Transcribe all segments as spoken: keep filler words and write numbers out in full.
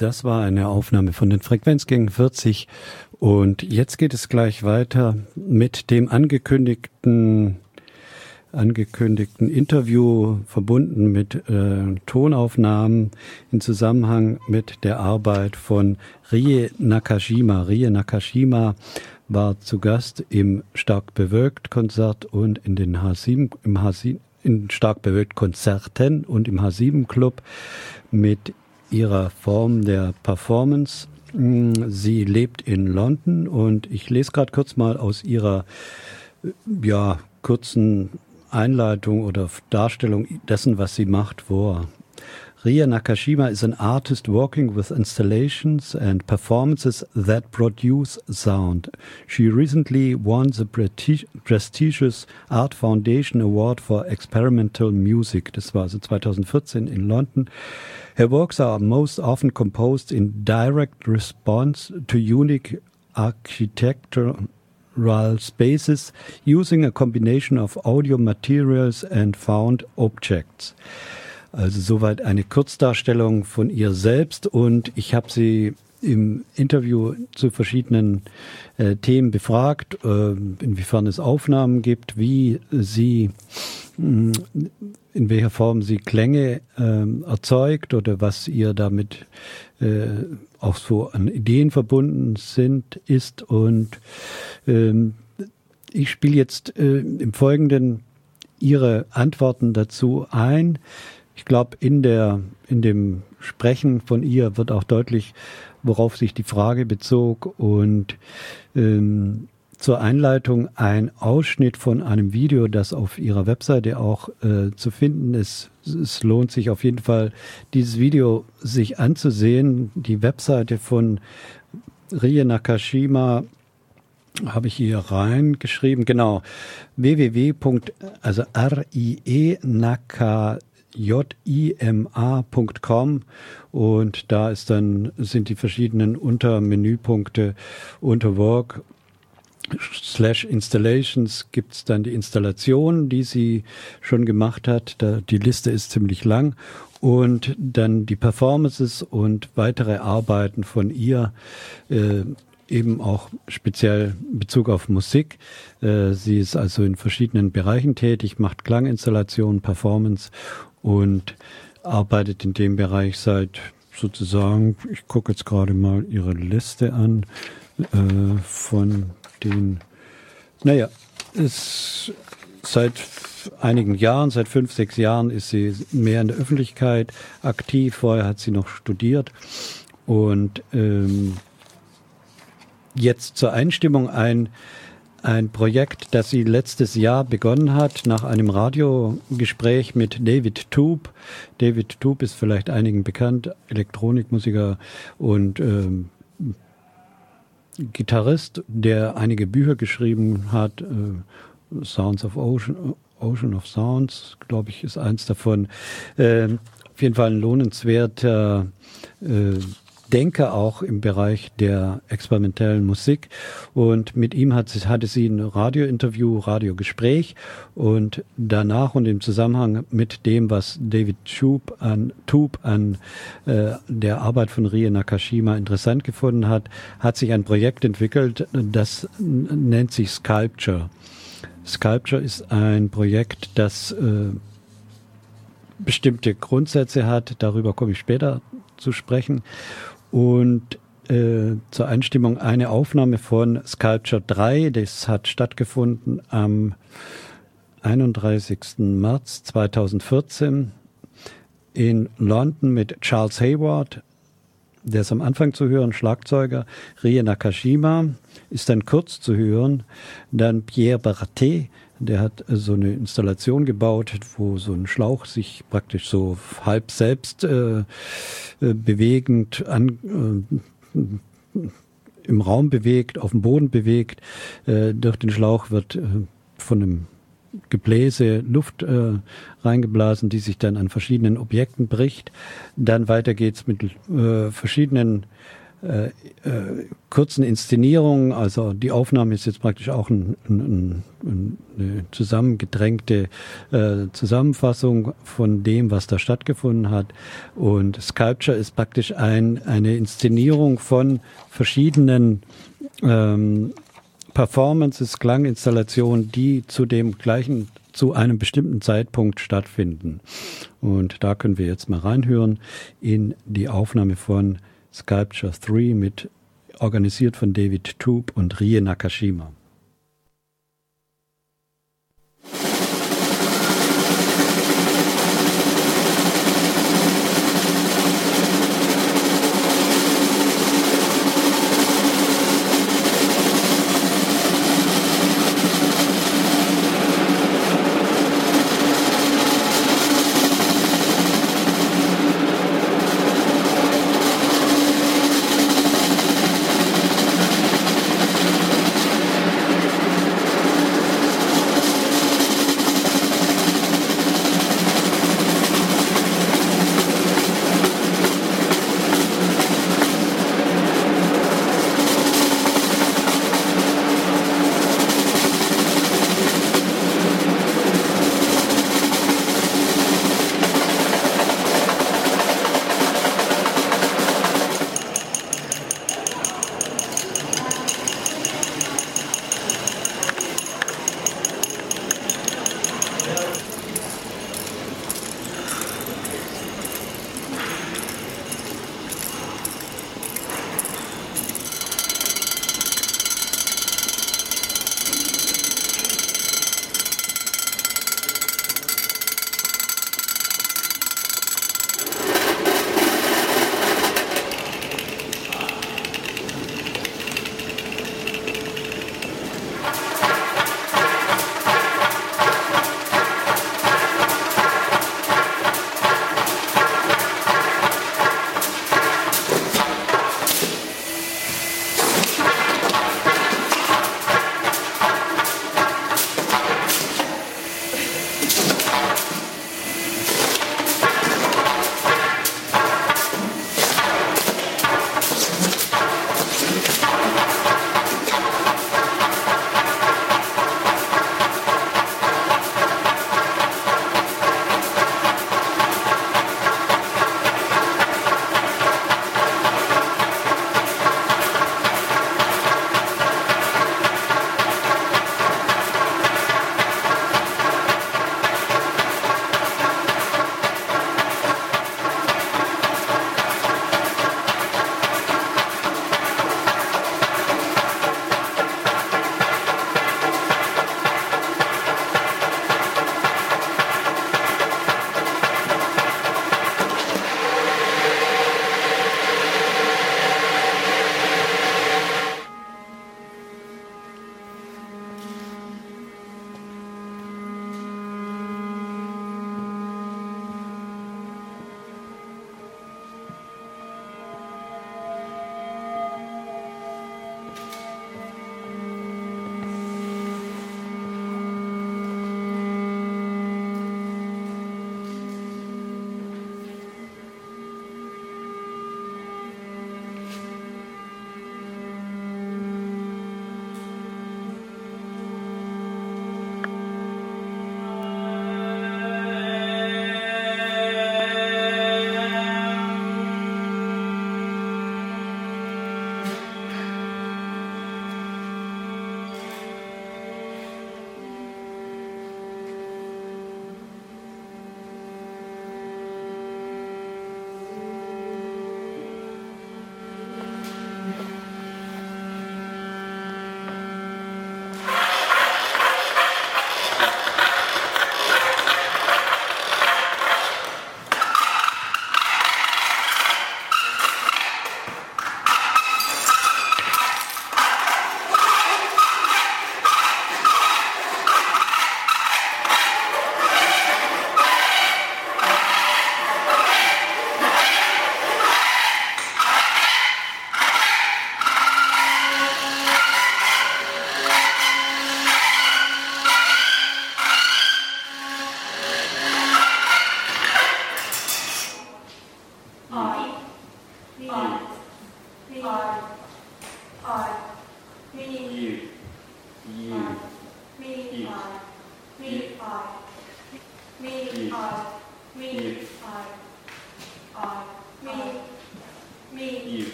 Das war eine Aufnahme von den Frequenzgängen vierzig und jetzt geht es gleich weiter mit dem angekündigten angekündigten Interview verbunden mit äh, Tonaufnahmen in Zusammenhang mit der Arbeit von Rie Nakashima. Rie Nakashima war zu Gast im Stark Bewölkt Konzert und in den H sieben im H sieben in Stark Bewölkt Konzerten und im H sieben Club mit ihrer Form der Performance. Sie lebt in London und ich lese gerade kurz mal aus ihrer ja kurzen Einleitung oder Darstellung dessen, was sie macht, vor. Rie Nakashima is an artist working with installations and performances that produce sound. She recently won the prestigious Art Foundation Award for Experimental Music. Das war also zwanzig vierzehn in London. Her works are most often composed in direct response to unique architectural spaces using a combination of audio materials and found objects. Also soweit eine Kurzdarstellung von ihr selbst und ich habe sie im Interview zu verschiedenen äh, Themen befragt, äh, inwiefern es Aufnahmen gibt, wie sie, mh, in welcher Form sie Klänge äh, erzeugt oder was ihr damit äh, auch so an Ideen verbunden sind, ist und äh, ich spiele jetzt äh, im Folgenden ihre Antworten dazu ein. Ich glaube, in der, in dem Sprechen von ihr wird auch deutlich, worauf sich die Frage bezog und ähm, zur Einleitung ein Ausschnitt von einem Video, das auf ihrer Webseite auch äh, zu finden ist. Es lohnt sich auf jeden Fall, dieses Video sich anzusehen. Die Webseite von Rie Nakashima habe ich hier reingeschrieben, genau, www. also R I E Naka J I M A Punkt com und da ist dann sind die verschiedenen Untermenüpunkte unter Work slash Installations gibt es dann die Installation, die sie schon gemacht hat. Da, die Liste ist ziemlich lang und dann die Performances und weitere Arbeiten von ihr, äh, eben auch speziell in Bezug auf Musik. Äh, sie ist also in verschiedenen Bereichen tätig, macht Klanginstallationen, Performance und arbeitet in dem Bereich seit sozusagen, ich gucke jetzt gerade mal ihre Liste an, äh, von den, naja, es, seit einigen Jahren, seit fünf, sechs Jahren ist sie mehr in der Öffentlichkeit aktiv. Vorher hat sie noch studiert und ähm, jetzt zur Einstimmung ein Ein Projekt, das sie letztes Jahr begonnen hat, nach einem Radiogespräch mit David Toop. David Toop ist vielleicht einigen bekannt, Elektronikmusiker und ähm, Gitarrist, der einige Bücher geschrieben hat. Äh, Sounds of Ocean, Ocean of Sounds, glaube ich, ist eins davon. Äh, auf jeden Fall ein lohnenswerter äh, Denker auch im Bereich der experimentellen Musik und mit ihm hat sie, hatte sie ein Radiointerview, Radiogespräch und danach und im Zusammenhang mit dem, was David Toop an, Toop an äh, der Arbeit von Rie Nakashima interessant gefunden hat, hat sich ein Projekt entwickelt, das nennt sich Sculpture. Sculpture ist ein Projekt, das äh, bestimmte Grundsätze hat, darüber komme ich später zu sprechen. Und äh, zur Einstimmung eine Aufnahme von Sculpture drei, das hat stattgefunden am einunddreißigsten März zweitausendvierzehn in London mit Charles Hayward, der ist am Anfang zu hören, Schlagzeuger, Rie Nakashima ist dann kurz zu hören, dann Pierre Berthet, der hat so eine Installation gebaut, wo so ein Schlauch sich praktisch so halb selbst äh, bewegend an, äh, im Raum bewegt, auf dem Boden bewegt. Äh, durch den Schlauch wird äh, von einem Gebläse Luft äh, reingeblasen, die sich dann an verschiedenen Objekten bricht. Dann weiter geht's mit äh, verschiedenen äh, äh, kurzen Inszenierung. Also die Aufnahme ist jetzt praktisch auch ein, ein, ein, eine zusammengedrängte äh, Zusammenfassung von dem, was da stattgefunden hat. Und Sculpture ist praktisch ein, eine Inszenierung von verschiedenen ähm, Performances, Klanginstallationen, die zu dem gleichen, zu einem bestimmten Zeitpunkt stattfinden. Und da können wir jetzt mal reinhören in die Aufnahme von Sculpture drei mit, organisiert von David Toop und Rie Nakashima.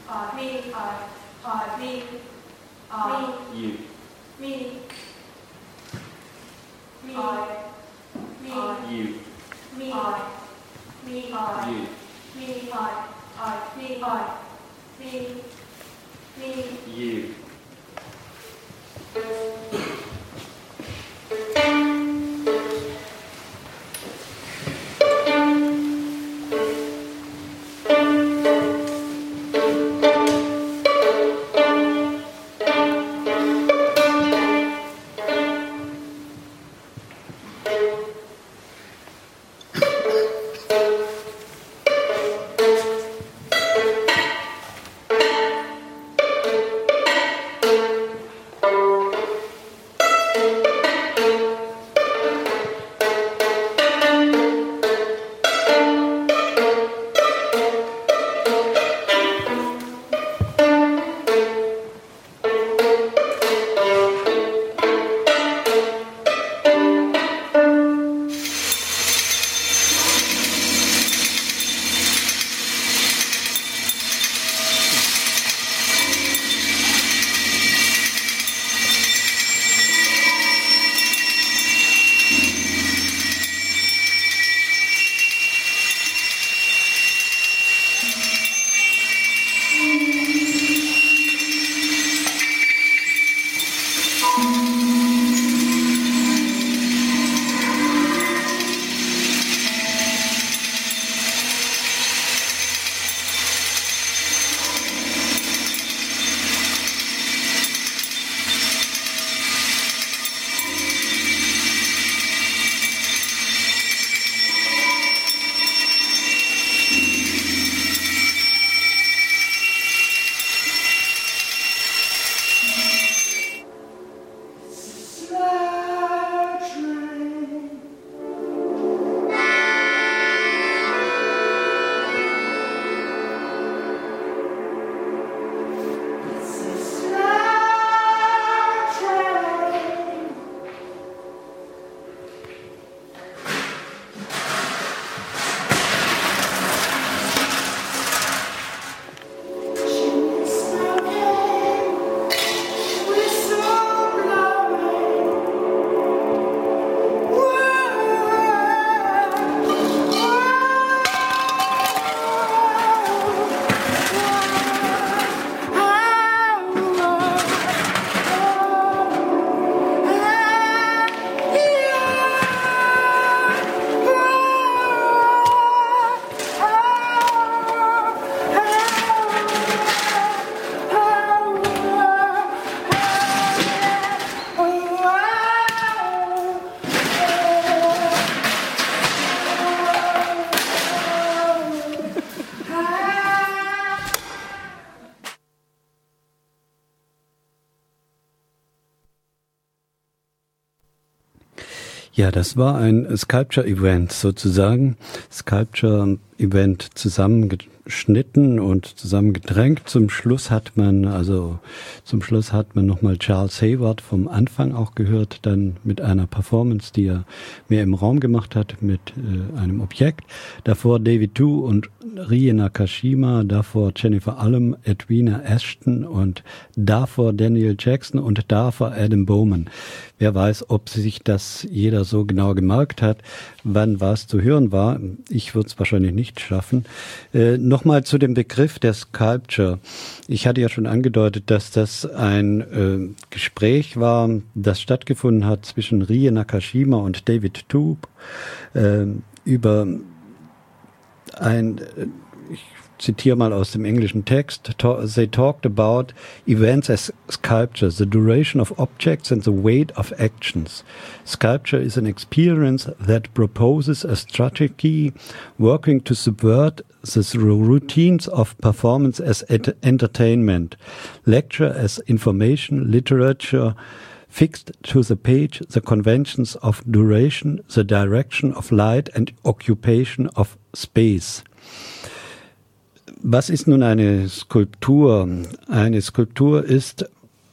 I, me, I, I, me, I, you, me, me, I, me, you, me, I, me, I, you, me, I, I, me, I, me, me, you. Ja, das war ein Sculpture-Event sozusagen. Sculpture-Event zusammengeschnitten und zusammengedrängt. Zum Schluss hat man, also zum Schluss hat man nochmal Charles Hayward vom Anfang auch gehört, dann mit einer Performance, die er mehr im Raum gemacht hat, mit äh, einem Objekt. Davor David Tu und Rie Nakashima, davor Jennifer Ullum, Edwina Ashton und davor Daniel Jackson und davor Adam Bowman. Wer weiß, ob sich das jeder so genau gemerkt hat, wann was zu hören war. Ich würde es wahrscheinlich nicht schaffen. Äh, Nochmal zu dem Begriff der Sculpture. Ich hatte ja schon angedeutet, dass das ein äh, Gespräch war, das stattgefunden hat zwischen Rie Nakashima und David Tu äh, über ein, ich zitiere mal aus dem englischen Text, they talked about events as sculpture, the duration of objects and the weight of actions. Sculpture is an experience that proposes a strategy working to subvert the routines of performance as entertainment, lecture as information, literature fixed to the page, the conventions of duration, the direction of light and occupation of space. Was ist nun eine Skulptur? Eine Skulptur ist,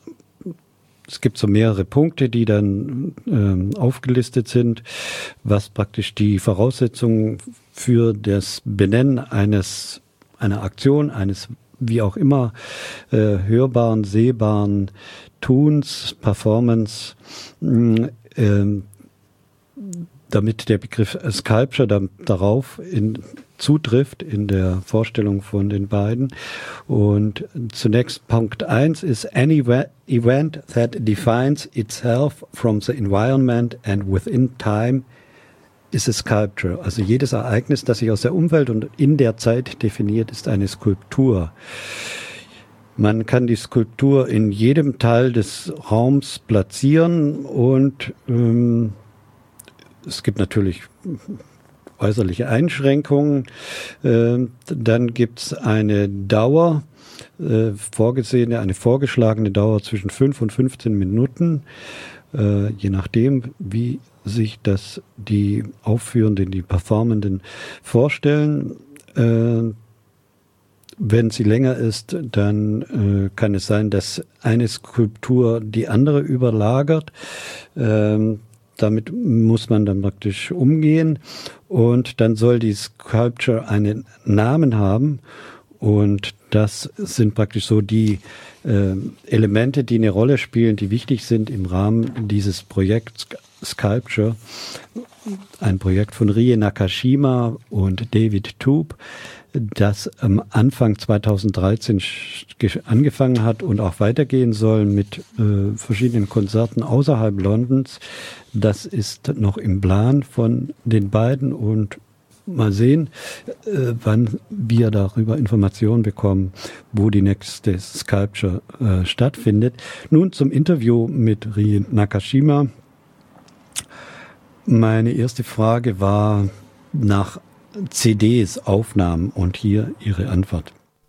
es gibt so mehrere Punkte, die dann ähm, aufgelistet sind, was praktisch die Voraussetzungen für das Benennen eines einer Aktion, eines wie auch immer äh, hörbaren, sehbaren Tuns, Performance, mh, äh, damit der Begriff Sculpture da, darauf in, zutrifft in der Vorstellung von den beiden. Und zunächst Punkt eins ist any event that defines itself from the environment and within time is a sculpture. Also jedes Ereignis, das sich aus der Umwelt und in der Zeit definiert, ist eine Skulptur. Man kann die Skulptur in jedem Teil des Raums platzieren und ähm, es gibt natürlich äußerliche Einschränkungen. Äh, dann gibt es eine Dauer, äh, vorgesehene, eine vorgeschlagene Dauer zwischen fünf und fünfzehn Minuten, äh, je nachdem, wie sich das die Aufführenden, die Performenden vorstellen. Äh, wenn sie länger ist, dann äh, kann es sein, dass eine Skulptur die andere überlagert. Äh, Damit muss man dann praktisch umgehen und dann soll die Sculpture einen Namen haben und das sind praktisch so die äh, Elemente, die eine Rolle spielen, die wichtig sind im Rahmen dieses Projekts Sculpture, ein Projekt von Rie Nakashima und David Toop, das am Anfang zweitausenddreizehn angefangen hat und auch weitergehen soll mit äh, verschiedenen Konzerten außerhalb Londons. Das ist noch im Plan von den beiden und mal sehen, äh, wann wir darüber Informationen bekommen, wo die nächste Sculpture äh, stattfindet. Nun zum Interview mit Rie Nakashima. Meine erste Frage war nach C Ds, Aufnahmen und hier Ihre Antwort.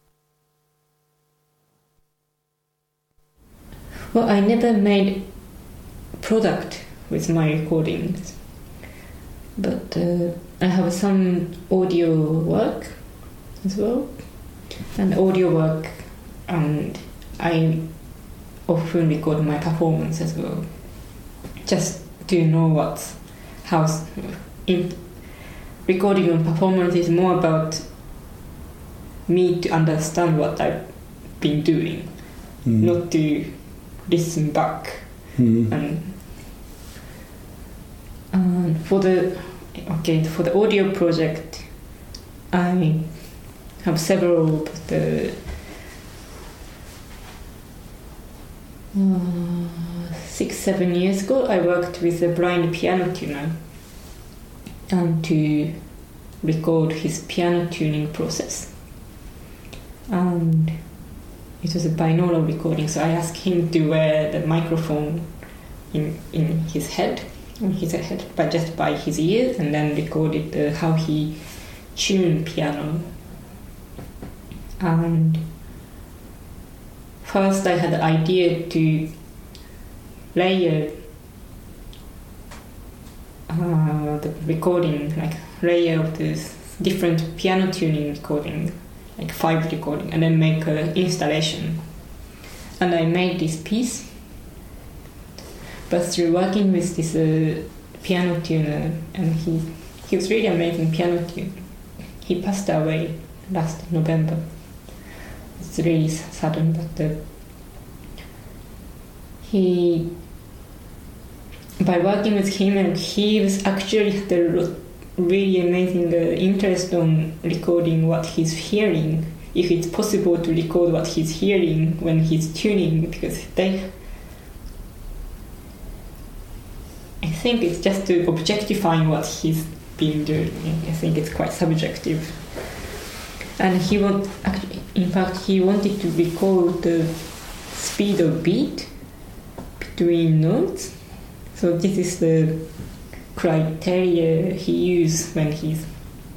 Well, I never made product with my recordings, but uh, I have some audio work as well, and audio work, and I often record my performance as well, just to know what's how in recording and performance is more about me to understand what I've been doing, mm. not to listen back. Mm. And, and for the okay for the audio project, I have several of the uh, six seven years ago I worked with a blind piano tuner and to record his piano tuning process, and it was a binaural recording, so I asked him to wear the microphone in in his head, on his head, but just by his ears, and then recorded uh, how he tuned piano. And first I had the idea to layer uh, the recording, like layer of this different piano tuning recording, like five recording, and then make an installation. And I made this piece, but through working with this uh, piano tuner, and he he was really amazing piano tuner. He passed away last November. It's really sudden, but uh, he, by working with him, and he was actually had a really amazing uh, interest on recording what he's hearing, if it's possible to record what he's hearing when he's tuning, because they, I think it's just to objectifying what he's been doing. I think it's quite subjective. And he want, actually, in fact, he wanted to record the speed of beat between notes. So this is the criteria he used when he's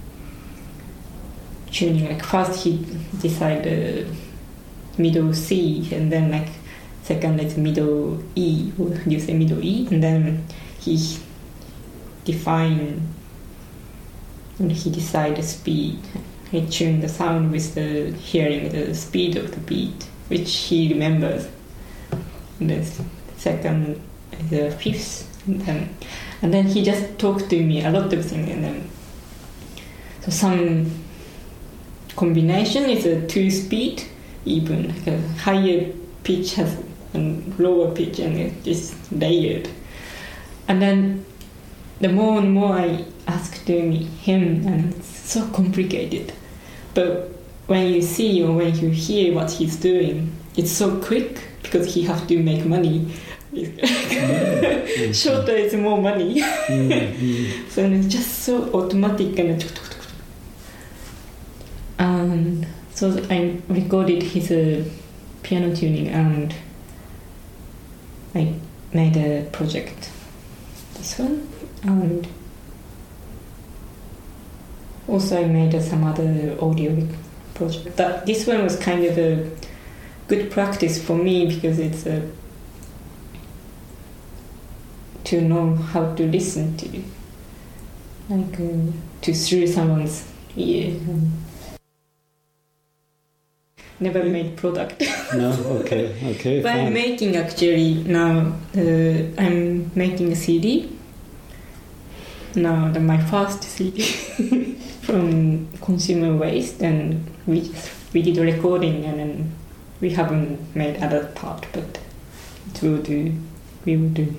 tuning. Like first he decided uh, middle C, and then like second is middle E, or you say middle E, and then he defined and he decided speed. He tuned the sound with the hearing the speed of the beat, which he remembers. And the second is the fifth, and then, and then he just talked to me a lot of things, and then so some combination is a two speed, even like a higher pitch has a lower pitch, and it's just layered. And then the more and more I asked him, and it's so complicated. But when you see or when you hear what he's doing, it's so quick because he has to make money. Mm-hmm. Shorter is more money. Mm-hmm. So it's just so automatic and and so I recorded his uh, piano tuning, and I made a project. This one, and also I made uh, some other audio project. That this one was kind of a good practice for me because it's a to know how to listen to, like uh, to through someone's ear. Never made product. No, okay, okay. But fine. I'm making actually now. Uh, I'm making a C D. Now the, my first C D from Consumer Waste, and we just, we did a recording, and then we haven't made other part, but it will do. We will do.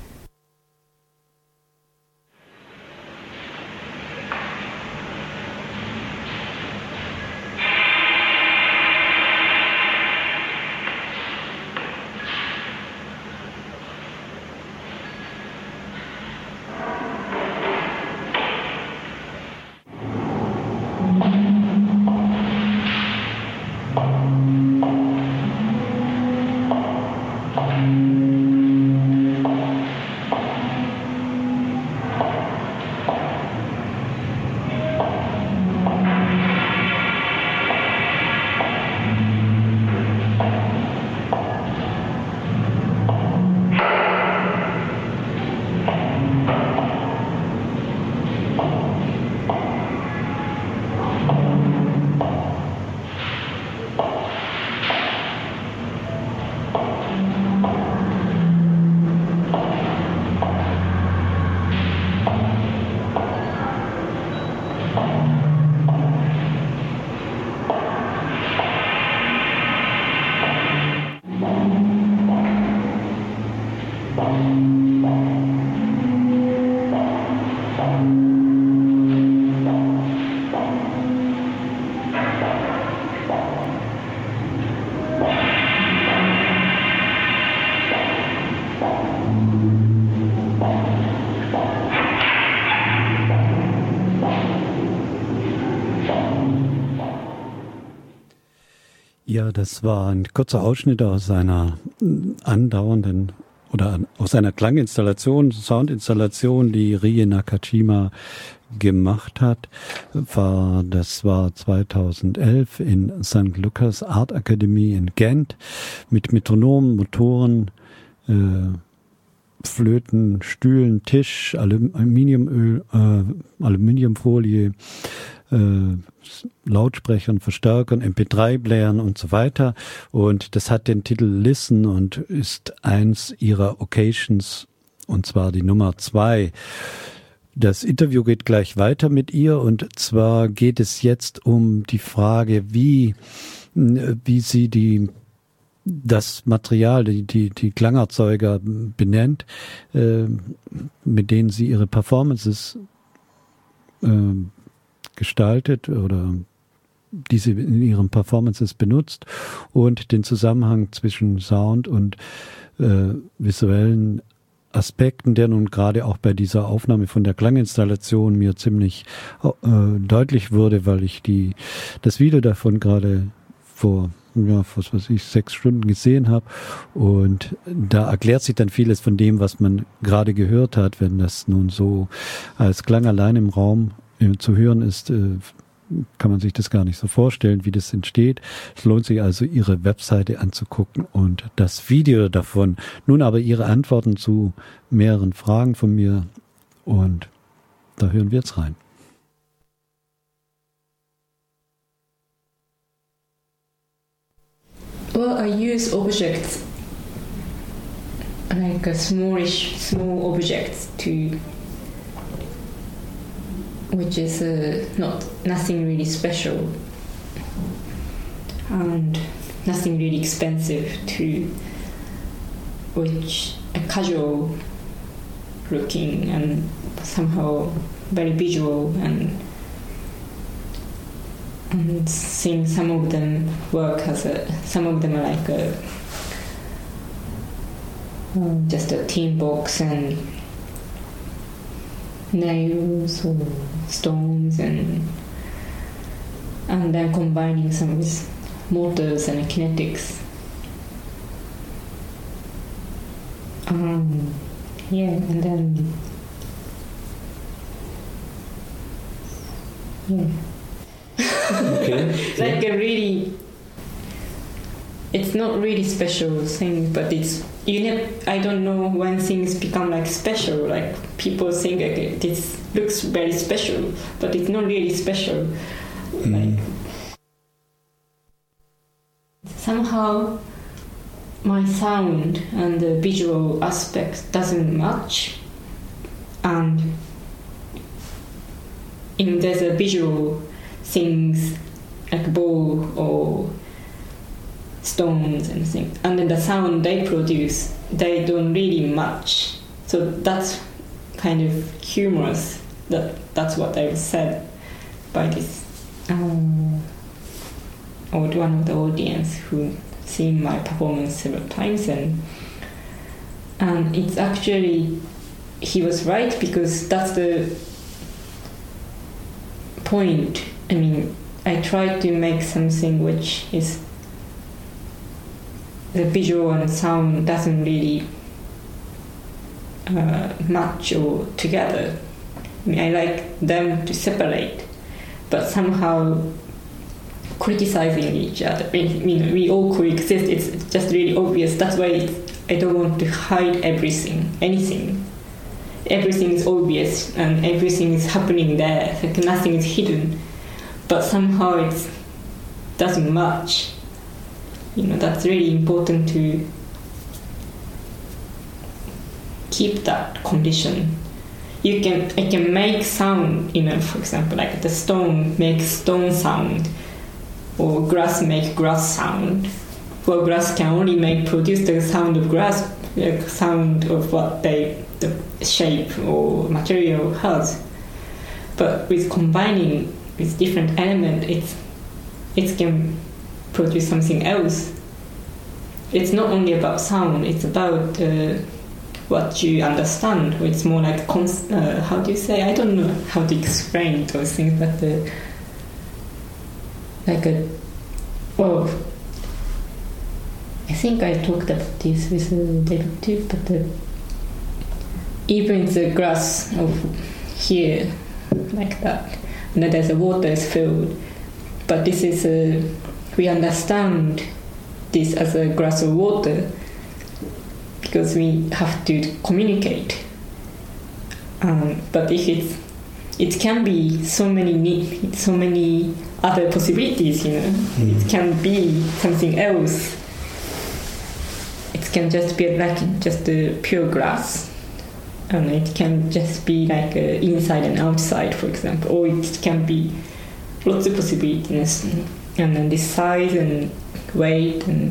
Ja, das war ein kurzer Ausschnitt aus einer andauernden oder aus einer Klanginstallation, Soundinstallation, die Rie Nakajima gemacht hat. War, das war zweitausendelf in Sankt Lukas Art Academy in Gent mit Metronomen, Motoren, äh, Flöten, Stühlen, Tisch, Aluminiumöl, äh, Aluminiumfolie, äh, Lautsprechern, Verstärkern, M P drei Playern und so weiter. Und das hat den Titel Listen und ist eins ihrer Occasions, und zwar die Nummer zwei. Das Interview geht gleich weiter mit ihr, und zwar geht es jetzt um die Frage, wie, wie sie die das Material, die, die, die Klangerzeuger benennt, äh, mit denen sie ihre Performances äh, gestaltet oder die sie in ihren Performances benutzt, und den Zusammenhang zwischen Sound und äh, visuellen Aspekten, der nun gerade auch bei dieser Aufnahme von der Klanginstallation mir ziemlich äh, deutlich wurde, weil ich die das Video davon gerade vor ja, was weiß ich, sechs Stunden gesehen habe, und da erklärt sich dann vieles von dem, was man gerade gehört hat. Wenn das nun so als Klang allein im Raum äh, zu hören ist, äh, kann man sich das gar nicht so vorstellen, wie das entsteht. Es lohnt sich also, ihre Webseite anzugucken und das Video davon. Nun aber ihre Antworten zu mehreren Fragen von mir, und da hören wir jetzt rein. Well, I use objects, like a smallish, small objects to, which is uh, not nothing really special, and nothing really expensive to which a casual looking and somehow very visual, and and seeing some of them work as a some of them are like a um, just a tin box and nails or stones, and and then combining some with motors and kinetics. Um, yeah, and then yeah. Okay. Like a really, it's not really special thing, but it's you know I don't know when things become like special. Like people think like this looks very special, but it's not really special. Mm. Like somehow my sound and the visual aspect doesn't match, and if there's a visual things like bowl or stones and things, and then the sound they produce, they don't really match. So that's kind of humorous. That that's what I said by this um, or one of the audience who seen my performance several times, and and it's actually he was right, because that's the point. I mean, I try to make something which is the visual and sound doesn't really uh, match or together. I mean, I like them to separate, but somehow criticizing each other. I mean, we all coexist. It's just really obvious. That's why it's, I don't want to hide everything, anything. Everything is obvious and everything is happening there. Like nothing is hidden, but somehow it doesn't match. You know, that's really important to keep that condition. You can, I can make sound. You know, for example, like the stone makes stone sound, or grass make grass sound. Well, grass can only make produce the sound of grass, the sound of what they the shape or material has. But with combining with different element, it's it can produce something else. It's not only about sound; it's about uh, what you understand. It's more like cons- uh, how do you say? I don't know how to explain those things, but uh, like a well, I think I talked about this with uh, David too. But uh, even the grass of here, like that, and then there's a water is filled, but this is a we understand this as a glass of water because we have to communicate. Um, but if it's, it can be so many, so many other possibilities. You know, mm. It can be something else. It can just be like just a pure glass, and it can just be like a inside and outside, for example, or it can be lots of possibilities. And then this size and weight, and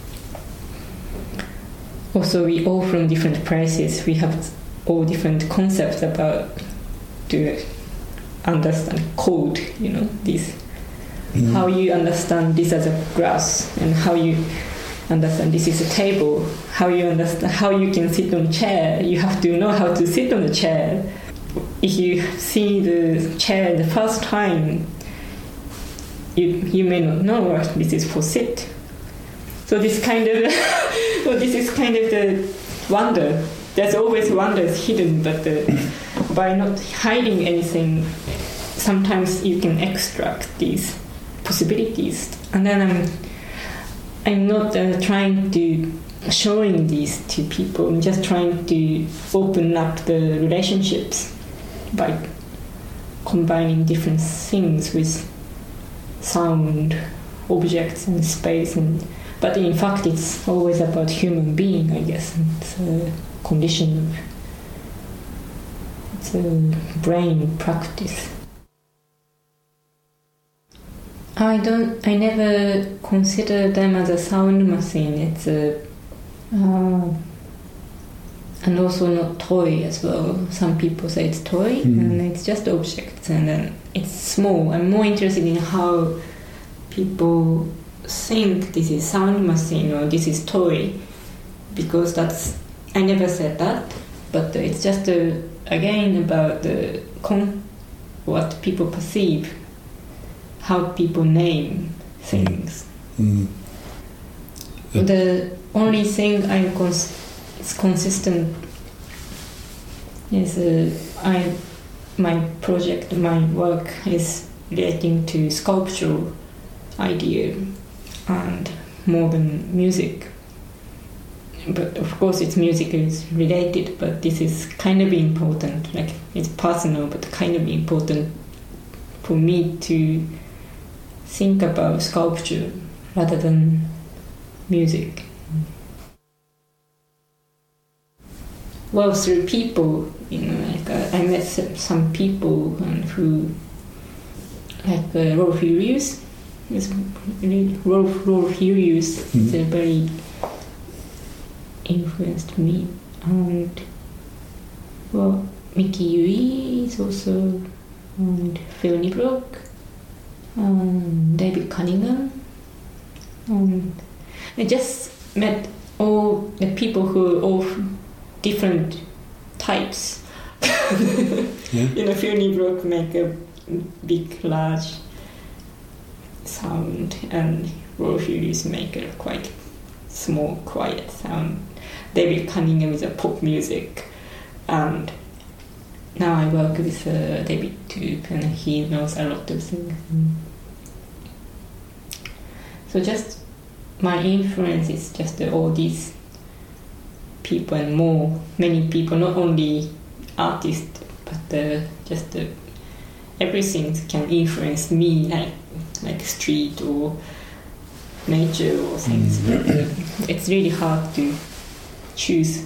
also we all from different places, we have all different concepts about to understand code, you know, this mm. how you understand this as a grass, and how you understand this is a table, how you understand how you can sit on a chair. You have to know how to sit on a chair. If you see the chair the first time, You, you may not know what this is for sit. So this kind of, well, this is kind of the wonder. There's always wonders hidden, but the, by not hiding anything, sometimes you can extract these possibilities. And then I'm, I'm not uh, trying to showing these to people. I'm just trying to open up the relationships by combining different things with sound, objects, and space, and but in fact it's always about human being, I guess. It's a condition of it's a brain practice. I don't. I never consider them as a sound machine. It's a, uh, and also not toy as well. Some people say it's toy, mm. and it's just objects, and then it's small. I'm more interested in how people think this is sound machine or this is toy, because that's. I never said that, but it's just a, again about the con- what people perceive. How people name things. Mm. Mm. The only thing I'm cons- is consistent is uh, I my project, my work is relating to sculptural idea and modern music. But of course, its music is related. But this is kind of important. Like it's personal, but kind of important for me to think about sculpture rather than music. Well, through people, you know, like uh, I met some people and who, like uh, Rolf Julius, is really Rolf, Rolf Julius mm-hmm. is a very influenced me, and well, Mickey Yui is also, and Phil Nibrock. Um, David Cunningham. Um, I just met all the people who are all different types. Yeah. You know, Phil Nibrock make a big, large sound, and Rolf Julius make a quite small, quiet sound. David Cunningham is a pop music, and now I work with uh, David Toop, and he knows a lot of things. Mm. So just my influence is just uh, all these people and more, many people, not only artists, but uh, just uh, everything can influence me, like like street or nature or things. Mm. But, uh, it's really hard to choose.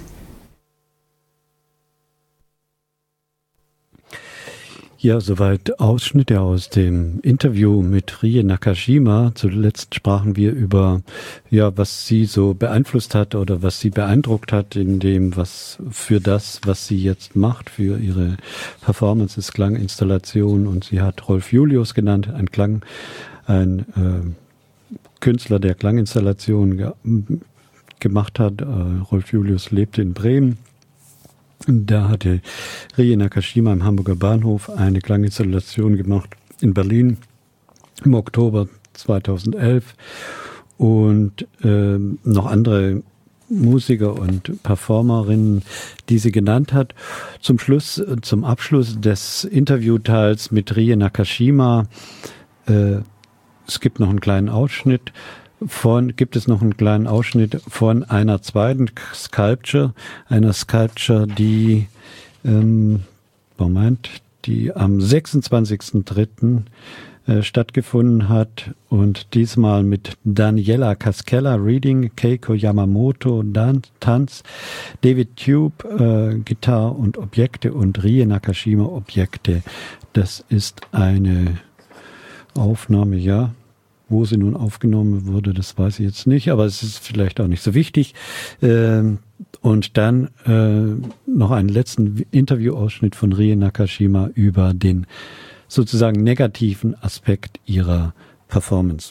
Ja, soweit Ausschnitte aus dem Interview mit Rie Nakashima. Zuletzt sprachen wir über, ja, was sie so beeinflusst hat oder was sie beeindruckt hat in dem, was für das, was sie jetzt macht, für ihre Performances, Klanginstallation. Und sie hat Rolf Julius genannt, ein Klang, ein äh, Künstler, der Klanginstallation ge- gemacht hat. Äh, Rolf Julius lebte in Bremen. Da hatte Rie Nakashima im Hamburger Bahnhof eine Klanginstallation gemacht in Berlin im Oktober zweitausendelf und äh, noch andere Musiker und Performerinnen, die sie genannt hat. Zum Schluss, zum Abschluss des Interviewteils mit Rie Nakashima, äh, es gibt noch einen kleinen Ausschnitt. Von, gibt es noch einen kleinen Ausschnitt von einer zweiten Sculpture, einer Sculpture, die, ähm, Moment, die am sechsundzwanzigsten dritten äh, stattgefunden hat und diesmal mit Daniela Cascella Reading, Keiko Yamamoto Dan- Tanz, David Tube äh, Gitarre und Objekte und Rie Nakashima Objekte. Das ist eine Aufnahme, ja. Wo sie nun aufgenommen wurde, das weiß ich jetzt nicht, aber es ist vielleicht auch nicht so wichtig. Und dann noch einen letzten Interviewausschnitt von Rie Nakashima über den sozusagen negativen Aspekt ihrer Performance.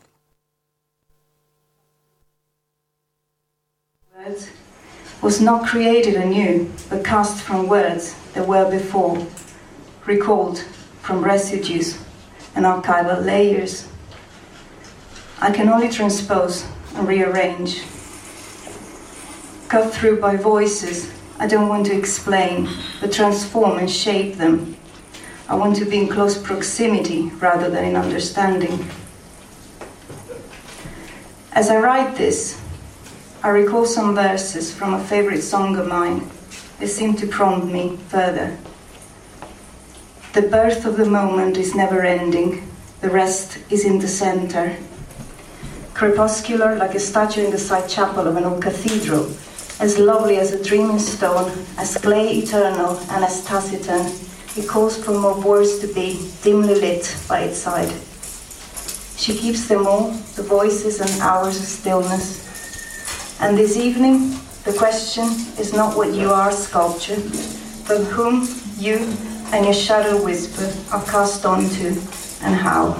Words was not created anew, but cast from words that were before, recalled from residues and archival layers. I can only transpose and rearrange. Cut through by voices, I don't want to explain, but transform and shape them. I want to be in close proximity rather than in understanding. As I write this, I recall some verses from a favorite song of mine. They seem to prompt me further. The birth of the moment is never ending. The rest is in the center. Crepuscular, like a statue in the side chapel of an old cathedral, as lovely as a dreaming stone, as clay eternal and as taciturn, it calls for more words to be dimly lit by its side. She keeps them all, the voices and hours of stillness. And this evening, the question is not what you are, sculpture, but whom you and your shadow whisper are cast onto and how.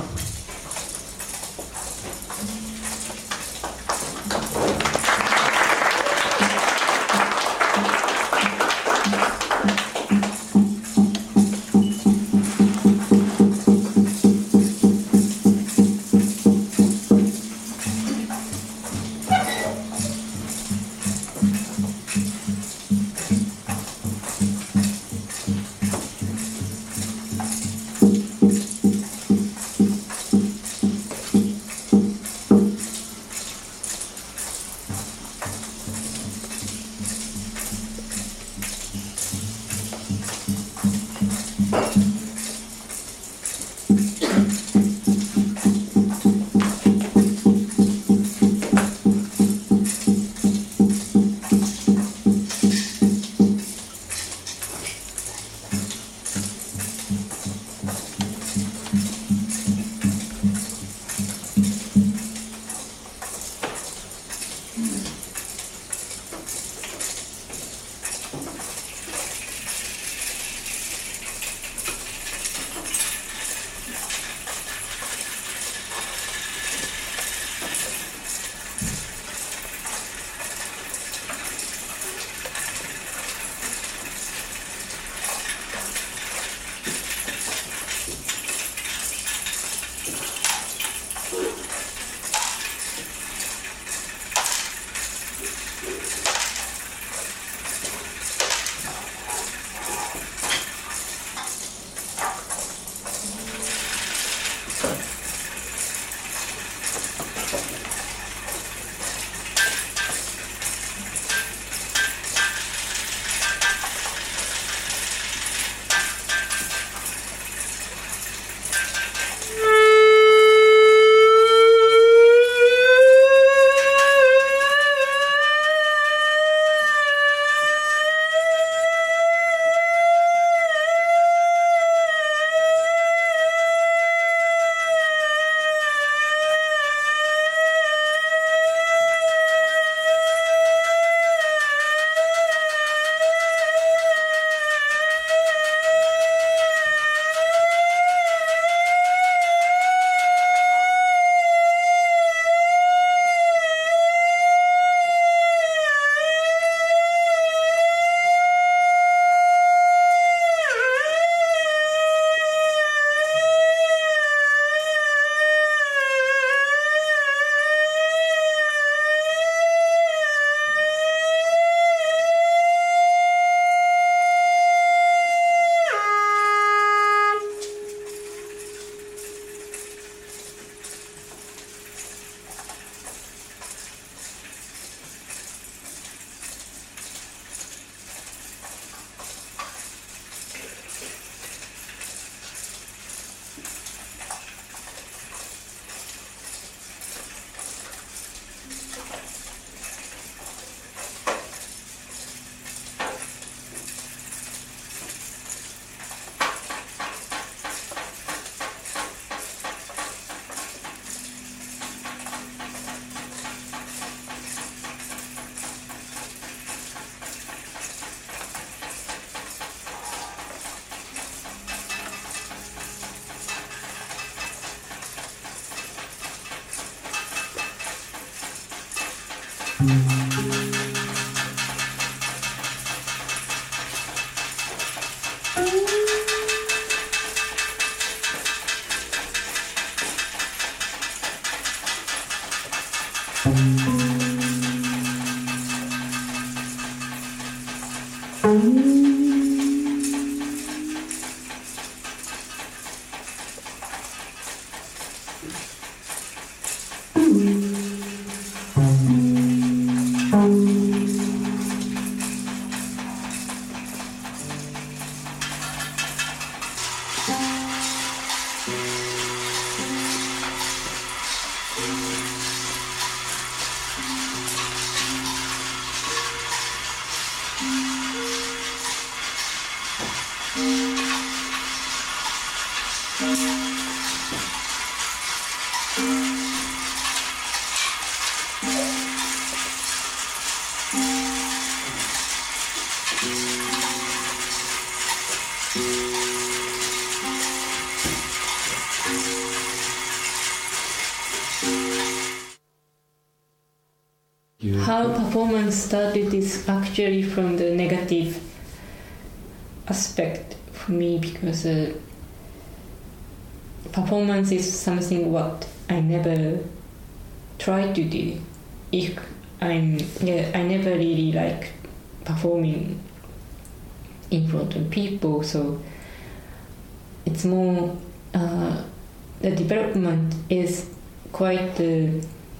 You, How performance started is actually from the negative aspect for me, because uh, performance is something what I never tried to do. If I'm, yeah, I never really like performing in front of people, so it's more uh, the development is quite uh,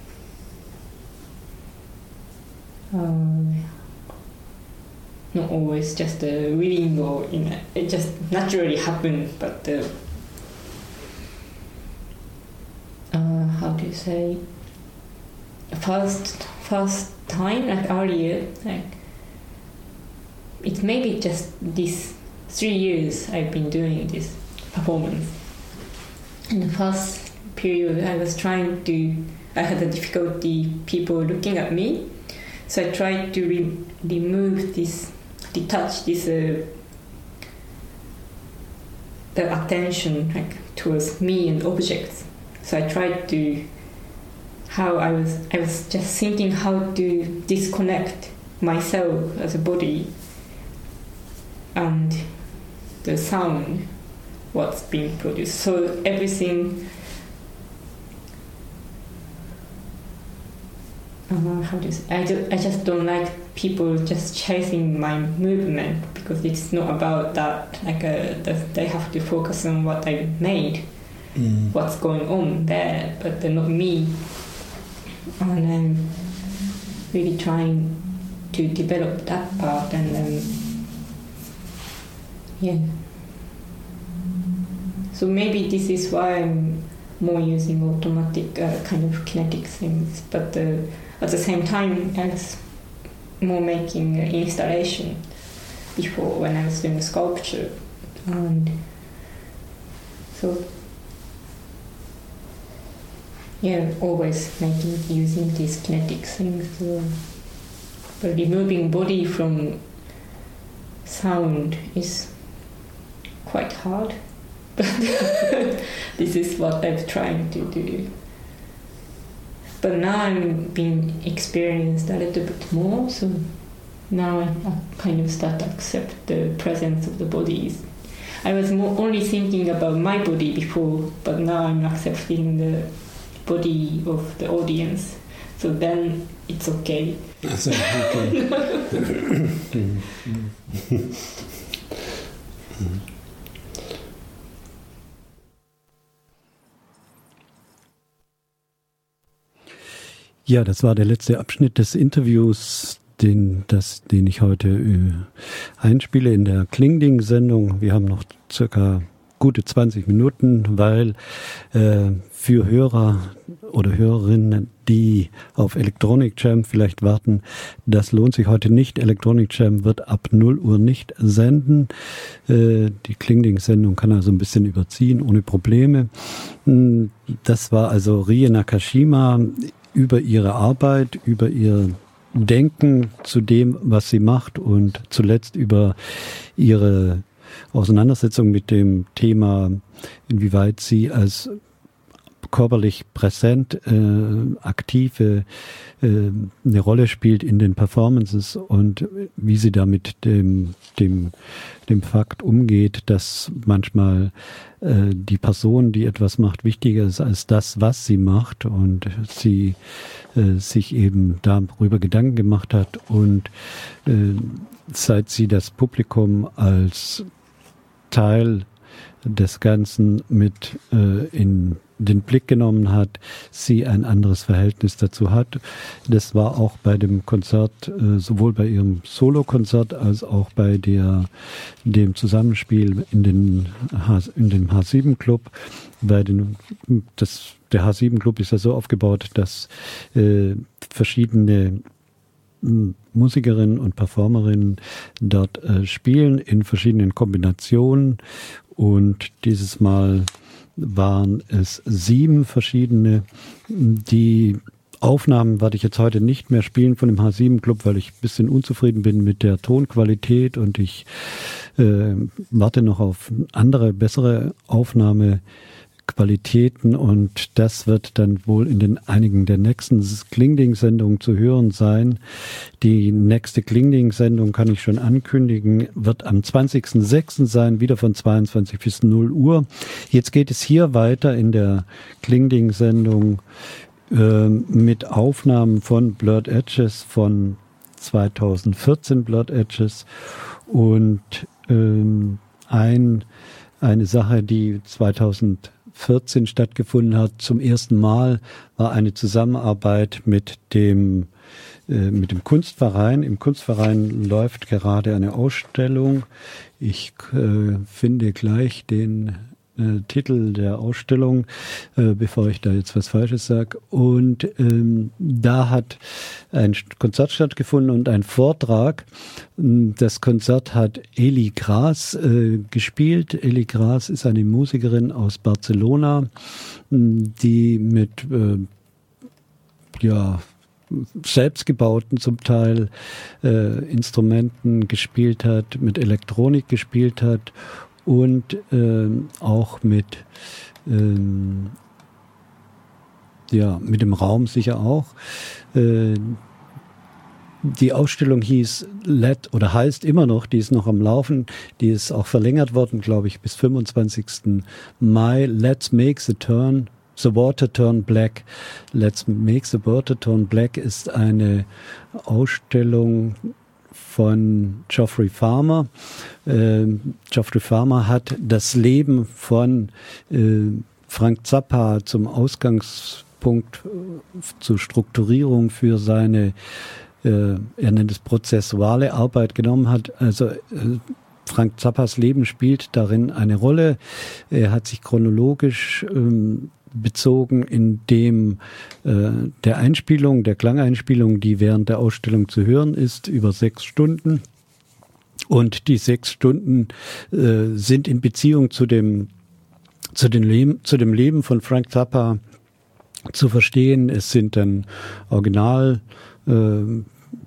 um, not always just a willing or you know, it just naturally happened, but uh, uh, how do you say first first time like earlier like it maybe just this three years I've been doing this performance. In the first period I was trying to I had a difficulty people looking at me, so I tried to re- remove this detach this uh, the attention like towards me and objects. So I tried to how I was I was just thinking how to disconnect myself as a body and the sound what's being produced. So everything uh, how do you say? I, do, I just don't like people just chasing my movement, because it's not about that like uh, that they have to focus on what I made. Mm. What's going on there, but they're not me. And I'm really trying to develop that part, and um, yeah. So maybe this is why I'm more using automatic uh, kind of kinetic things, but uh, at the same time I was more making uh, installation before when I was doing sculpture, and so. Yeah, always making using these kinetic things. Uh, but removing body from sound is quite hard. But this is what I'm trying to do. But now I'm being experienced a little bit more, so now I, I kind of start to accept the presence of the bodies. I was more only thinking about my body before, but now I'm accepting the body of the audience, so then it's okay. That's okay. Ja, das war der letzte Abschnitt des Interviews, den, das, den ich heute äh, einspiele in der Klingding-Sendung. Wir haben noch circa gute zwanzig Minuten, weil äh, für Hörer oder Hörerinnen, die auf Electronic Jam vielleicht warten, das lohnt sich heute nicht. Electronic Jam wird ab null Uhr nicht senden. Äh, die Klingding-Sendung kann also ein bisschen überziehen, ohne Probleme. Das war also Rie Nakashima über ihre Arbeit, über ihr Denken zu dem, was sie macht, und zuletzt über ihre Auseinandersetzung mit dem Thema, inwieweit sie als körperlich präsent, äh, aktive äh, eine Rolle spielt in den Performances und wie sie damit dem dem dem Fakt umgeht, dass manchmal äh, die Person, die etwas macht, wichtiger ist als das, was sie macht, und sie äh, sich eben darüber Gedanken gemacht hat, und äh, seit sie das Publikum als Teil des Ganzen mit äh, in den Blick genommen hat, sie ein anderes Verhältnis dazu hat. Das war auch bei dem Konzert, äh, sowohl bei ihrem Solokonzert als auch bei der dem Zusammenspiel in den H, in dem H sieben Club. Bei den, das, der H sieben Club ist ja so aufgebaut, dass äh, verschiedene Musikerinnen und Performerinnen dort äh, spielen in verschiedenen Kombinationen, und dieses Mal waren es sieben verschiedene. Die Aufnahmen werde ich jetzt heute nicht mehr spielen von dem H sieben Club, weil ich ein bisschen unzufrieden bin mit der Tonqualität, und ich äh, warte noch auf andere, bessere Aufnahmequalität Qualitäten und das wird dann wohl in den einigen der nächsten Klingding-Sendungen zu hören sein. Die nächste Klingding-Sendung kann ich schon ankündigen, wird am zwanzigsten sechsten sein, wieder von zweiundzwanzig bis null Uhr. Jetzt geht es hier weiter in der Klingding-Sendung äh, mit Aufnahmen von Blurred Edges von zweitausendvierzehn Blurred Edges und ähm, ein, eine Sache, die zweitausendvierzehn stattgefunden hat, zum ersten Mal, war eine Zusammenarbeit mit dem, äh, mit dem Kunstverein. Im Kunstverein läuft gerade eine Ausstellung. Ich äh, finde gleich den äh, Titel der Ausstellung, äh, bevor ich da jetzt was Falsches sage. Und ähm, da hat ein Konzert stattgefunden und ein Vortrag. Das Konzert hat Eli Gras äh, gespielt. Eli Gras ist eine Musikerin aus Barcelona, die mit äh, ja selbstgebauten zum Teil äh, Instrumenten gespielt hat, mit Elektronik gespielt hat und äh, auch mit ähm, ja mit dem Raum sicher auch. Äh, die Ausstellung hieß Let oder heißt immer noch, die ist noch am Laufen, die ist auch verlängert worden, glaube ich, bis fünfundzwanzigsten Mai. Let's Make the Turn The Water Turn Black. Let's Make the Water Turn Black ist eine Ausstellung von Geoffrey Farmer. Äh, Geoffrey Farmer hat das Leben von äh, Frank Zappa zum Ausgangspunkt äh, zur Strukturierung für seine, äh, er nennt es prozessuale Arbeit genommen hat. Also äh, Frank Zappas Leben spielt darin eine Rolle. Er hat sich chronologisch ähm, bezogen in dem äh, der Einspielung, der Klangeinspielung, die während der Ausstellung zu hören ist, über sechs Stunden. Und die sechs Stunden äh, sind in Beziehung zu dem zu dem Leben, zu dem Leben von Frank Zappa zu verstehen. Es sind dann Original äh,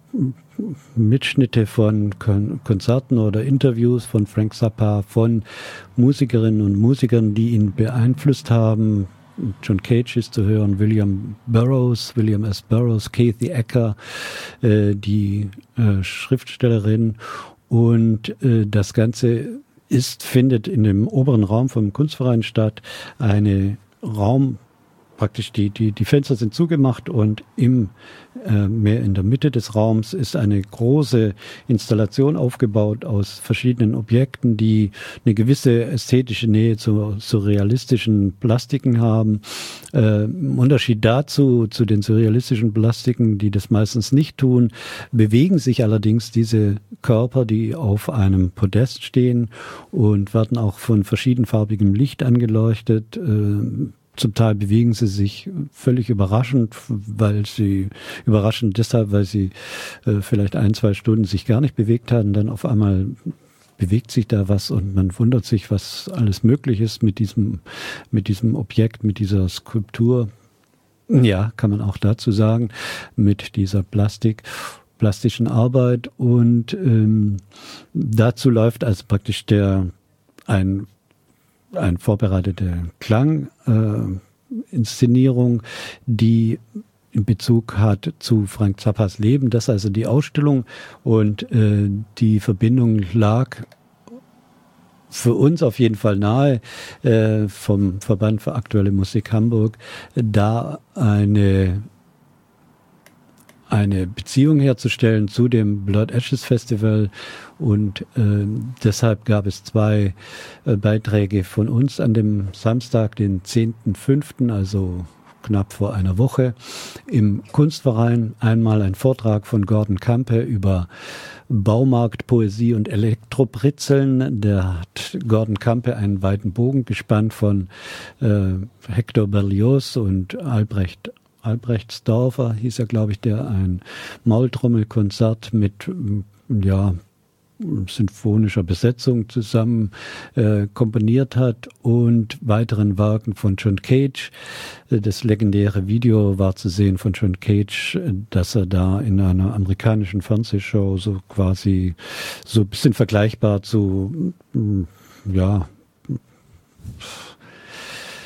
Mitschnitte von Kon- Konzerten oder Interviews von Frank Zappa, von Musikerinnen und Musikern, die ihn beeinflusst haben. John Cage ist zu hören, William Burroughs, William S. Burroughs, Kathy Ecker, äh, die äh, Schriftstellerin. Und äh, das Ganze ist, findet in dem oberen Raum vom Kunstverein statt. Eine Raum, praktisch die, die, die Fenster sind zugemacht und im, äh, mehr in der Mitte des Raums ist eine große Installation aufgebaut aus verschiedenen Objekten, die eine gewisse ästhetische Nähe zu surrealistischen Plastiken haben. Äh, im Unterschied dazu, zu den surrealistischen Plastiken, die das meistens nicht tun, bewegen sich allerdings diese Körper, die auf einem Podest stehen und werden auch von verschiedenfarbigem Licht angeleuchtet. Äh, Zum Teil bewegen sie sich völlig überraschend, weil sie überraschend deshalb, weil sie äh, vielleicht ein, zwei Stunden sich gar nicht bewegt hatten. Dann auf einmal bewegt sich da was und man wundert sich, was alles möglich ist mit diesem, mit diesem Objekt, mit dieser Skulptur. Ja, kann man auch dazu sagen, mit dieser Plastik. plastischen Arbeit und ähm, dazu läuft also praktisch der ein ein vorbereitete Klang, äh, Inszenierung, die in Bezug hat zu Frank Zappas Leben. Das ist also die Ausstellung und äh, die Verbindung lag für uns auf jeden Fall nahe äh, vom Verband für aktuelle Musik Hamburg, da eine eine Beziehung herzustellen zu dem Blurred Edges Festival und äh, deshalb gab es zwei äh, Beiträge von uns an dem Samstag, den zehnten fünften, also knapp vor einer Woche, im Kunstverein. Einmal ein Vortrag von Gordon Campe über Baumarktpoesie und Elektropritzeln. Der hat Gordon Campe einen weiten Bogen gespannt von äh, Hector Berlioz und Albrecht Albrechtsdorfer hieß er, glaube ich, der ein Maultrommelkonzert mit ja sinfonischer Besetzung zusammen äh, komponiert hat und weiteren Werken von John Cage. Das legendäre Video war zu sehen von John Cage, dass er da in einer amerikanischen Fernsehshow so quasi so ein bisschen vergleichbar zu ja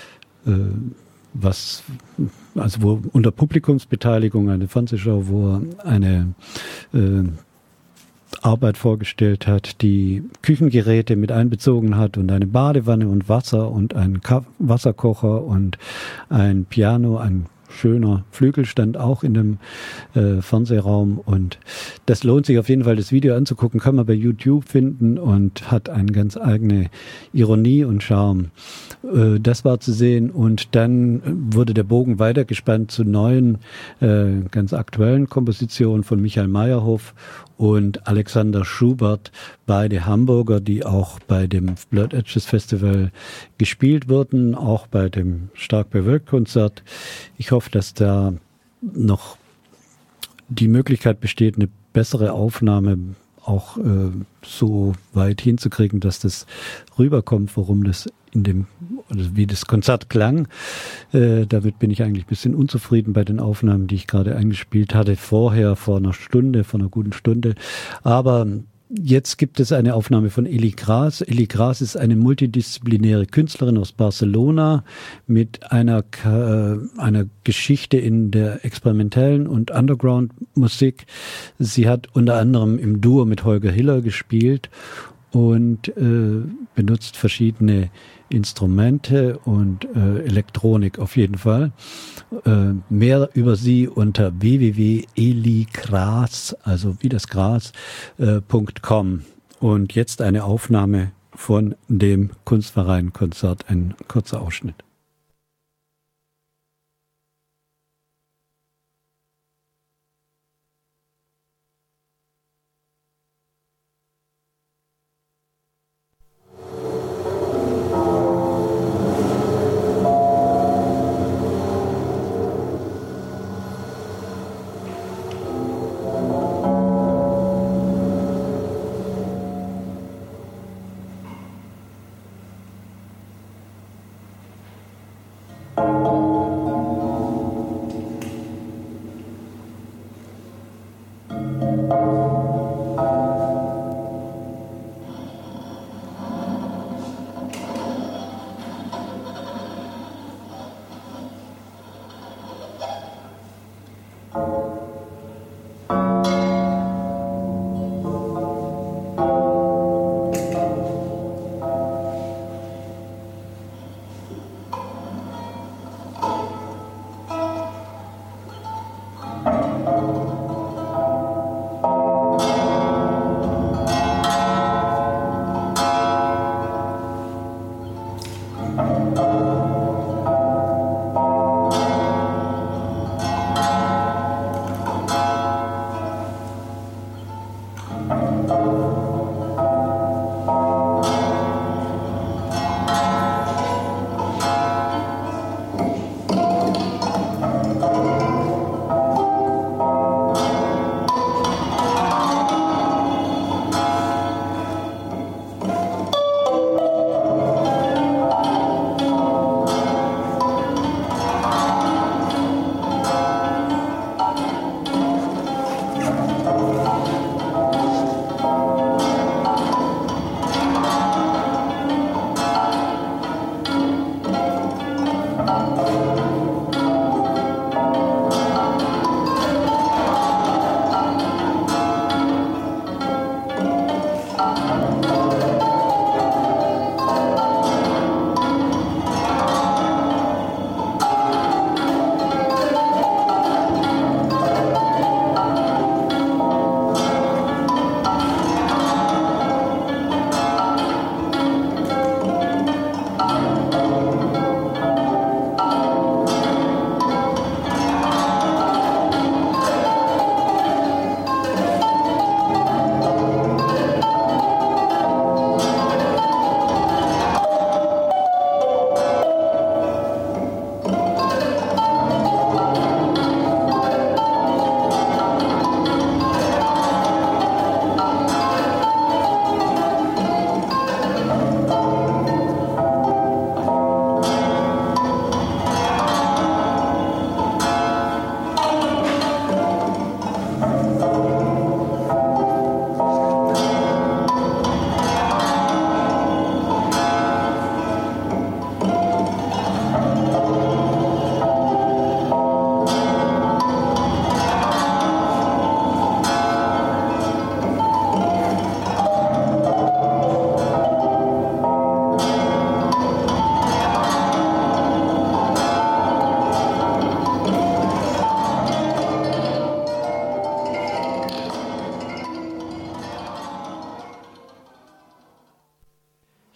äh, was, also wo unter Publikumsbeteiligung eine Fernsehshow, wo er eine äh, Arbeit vorgestellt hat, die Küchengeräte mit einbezogen hat und eine Badewanne und Wasser und einen Ka- Wasserkocher und ein Piano, ein schöner Flügelstand auch in dem äh, Fernsehraum, und das lohnt sich auf jeden Fall, das Video anzugucken, kann man bei YouTube finden und hat eine ganz eigene Ironie und Charme. Äh, das war zu sehen, und dann wurde der Bogen weitergespannt zu neuen, äh, ganz aktuellen Kompositionen von Michael Meyerhoff und Alexander Schubert, beide Hamburger, die auch bei dem Blurred Edges Festival gespielt wurden, auch bei dem Stark bewölkt Konzert. Ich hoffe, dass da noch die Möglichkeit besteht, eine bessere Aufnahme auch äh, so weit hinzukriegen, dass das rüberkommt, worum das in dem, also wie das Konzert klang. Äh, damit bin ich eigentlich ein bisschen unzufrieden bei den Aufnahmen, die ich gerade eingespielt hatte, vorher, vor einer Stunde, vor einer guten Stunde. Aber jetzt gibt es eine Aufnahme von Eli Gras. Eli Gras ist eine multidisziplinäre Künstlerin aus Barcelona mit einer, äh, einer Geschichte in der experimentellen und Underground-Musik. Sie hat unter anderem im Duo mit Holger Hiller gespielt und äh, benutzt verschiedene Instrumente und äh, Elektronik auf jeden Fall. Äh, mehr über sie unter w w w punkt eligras, also wie das Gras, äh, .com. Und jetzt eine Aufnahme von dem Kunstverein-Konzert, ein kurzer Ausschnitt.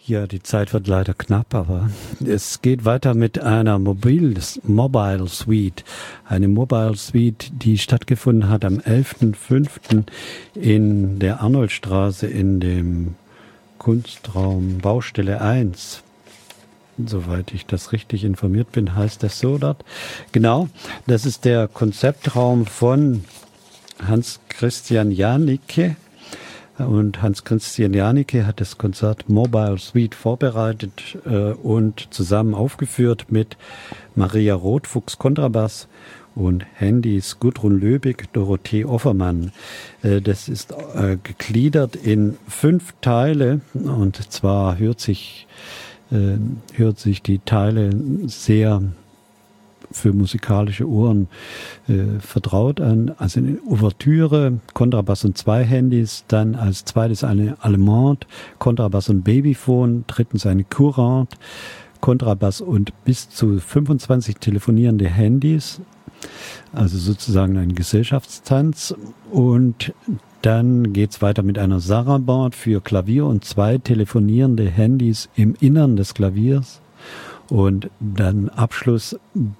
Ja, die Zeit wird leider knapp, aber es geht weiter mit einer Mobil Mobile Suite. Eine Mobile Suite, die stattgefunden hat am elften fünften in der Arnoldstraße in dem Kunstraum Baustelle eins. Soweit ich das richtig informiert bin, heißt das so dort. Genau, das ist der Konzeptraum von Hans Christian Janicke. Und Hans Christian Janicke hat das Konzert Mobile Suite vorbereitet äh, und zusammen aufgeführt mit Maria Rotfuchs Kontrabass und Handys Gudrun Löbig, Dorothee Offermann. Äh, das ist äh, gegliedert in fünf Teile und zwar hört sich, äh, hört sich die Teile sehr für musikalische Ohren äh, vertraut an. Also eine Ouvertüre, Kontrabass und zwei Handys, dann als zweites eine Allemande, Kontrabass und Babyphone, drittens eine Courante, Kontrabass und bis zu fünfundzwanzig telefonierende Handys, also sozusagen ein Gesellschaftstanz. Und dann geht's weiter mit einer Sarabande für Klavier und zwei telefonierende Handys im Innern des Klaviers. Und dann Abschluss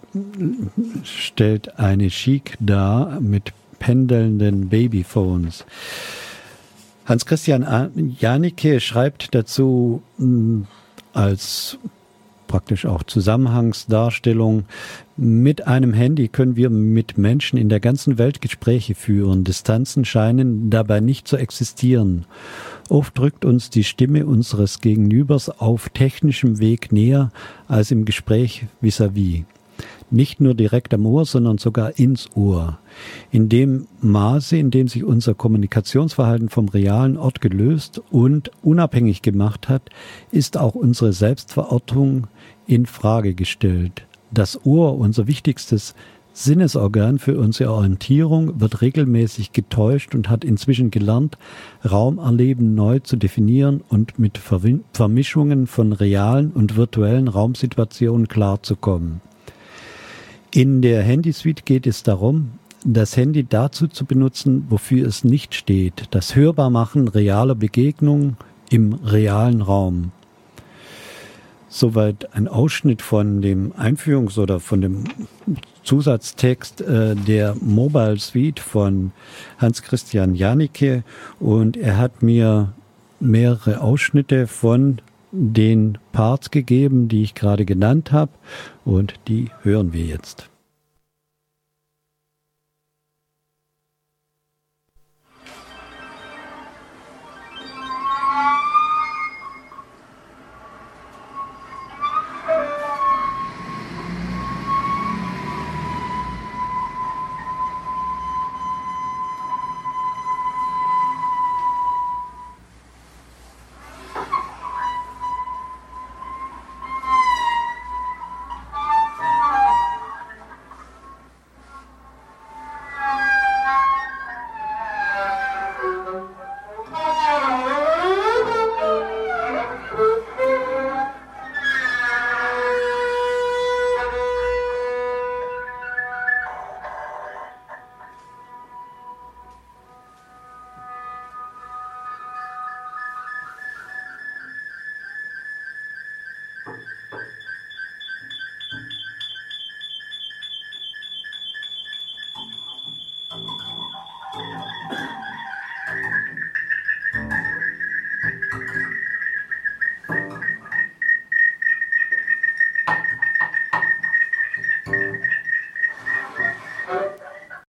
stellt eine Chic dar mit pendelnden Babyphones. Hans Christian Janicke schreibt dazu als praktisch auch Zusammenhangsdarstellung: Mit einem Handy können wir mit Menschen in der ganzen Welt Gespräche führen. Distanzen scheinen dabei nicht zu existieren. Oft drückt uns die Stimme unseres Gegenübers auf technischem Weg näher als im Gespräch vis-à-vis. Nicht nur direkt am Ohr, sondern sogar ins Ohr. In dem Maße, in dem sich unser Kommunikationsverhalten vom realen Ort gelöst und unabhängig gemacht hat, ist auch unsere Selbstverortung in Frage gestellt. Das Ohr, unser wichtigstes Sinnesorgan für unsere Orientierung, wird regelmäßig getäuscht und hat inzwischen gelernt, Raumerleben neu zu definieren und mit Vermischungen von realen und virtuellen Raumsituationen klarzukommen. In der Handysuite geht es darum, das Handy dazu zu benutzen, wofür es nicht steht: das Hörbarmachen realer Begegnungen im realen Raum. Soweit ein Ausschnitt von dem Einführungs- oder von dem Zusatztext äh, der Mobile Suite von Hans Christian Janicke, und er hat mir mehrere Ausschnitte von den Parts gegeben, die ich gerade genannt habe, und die hören wir jetzt.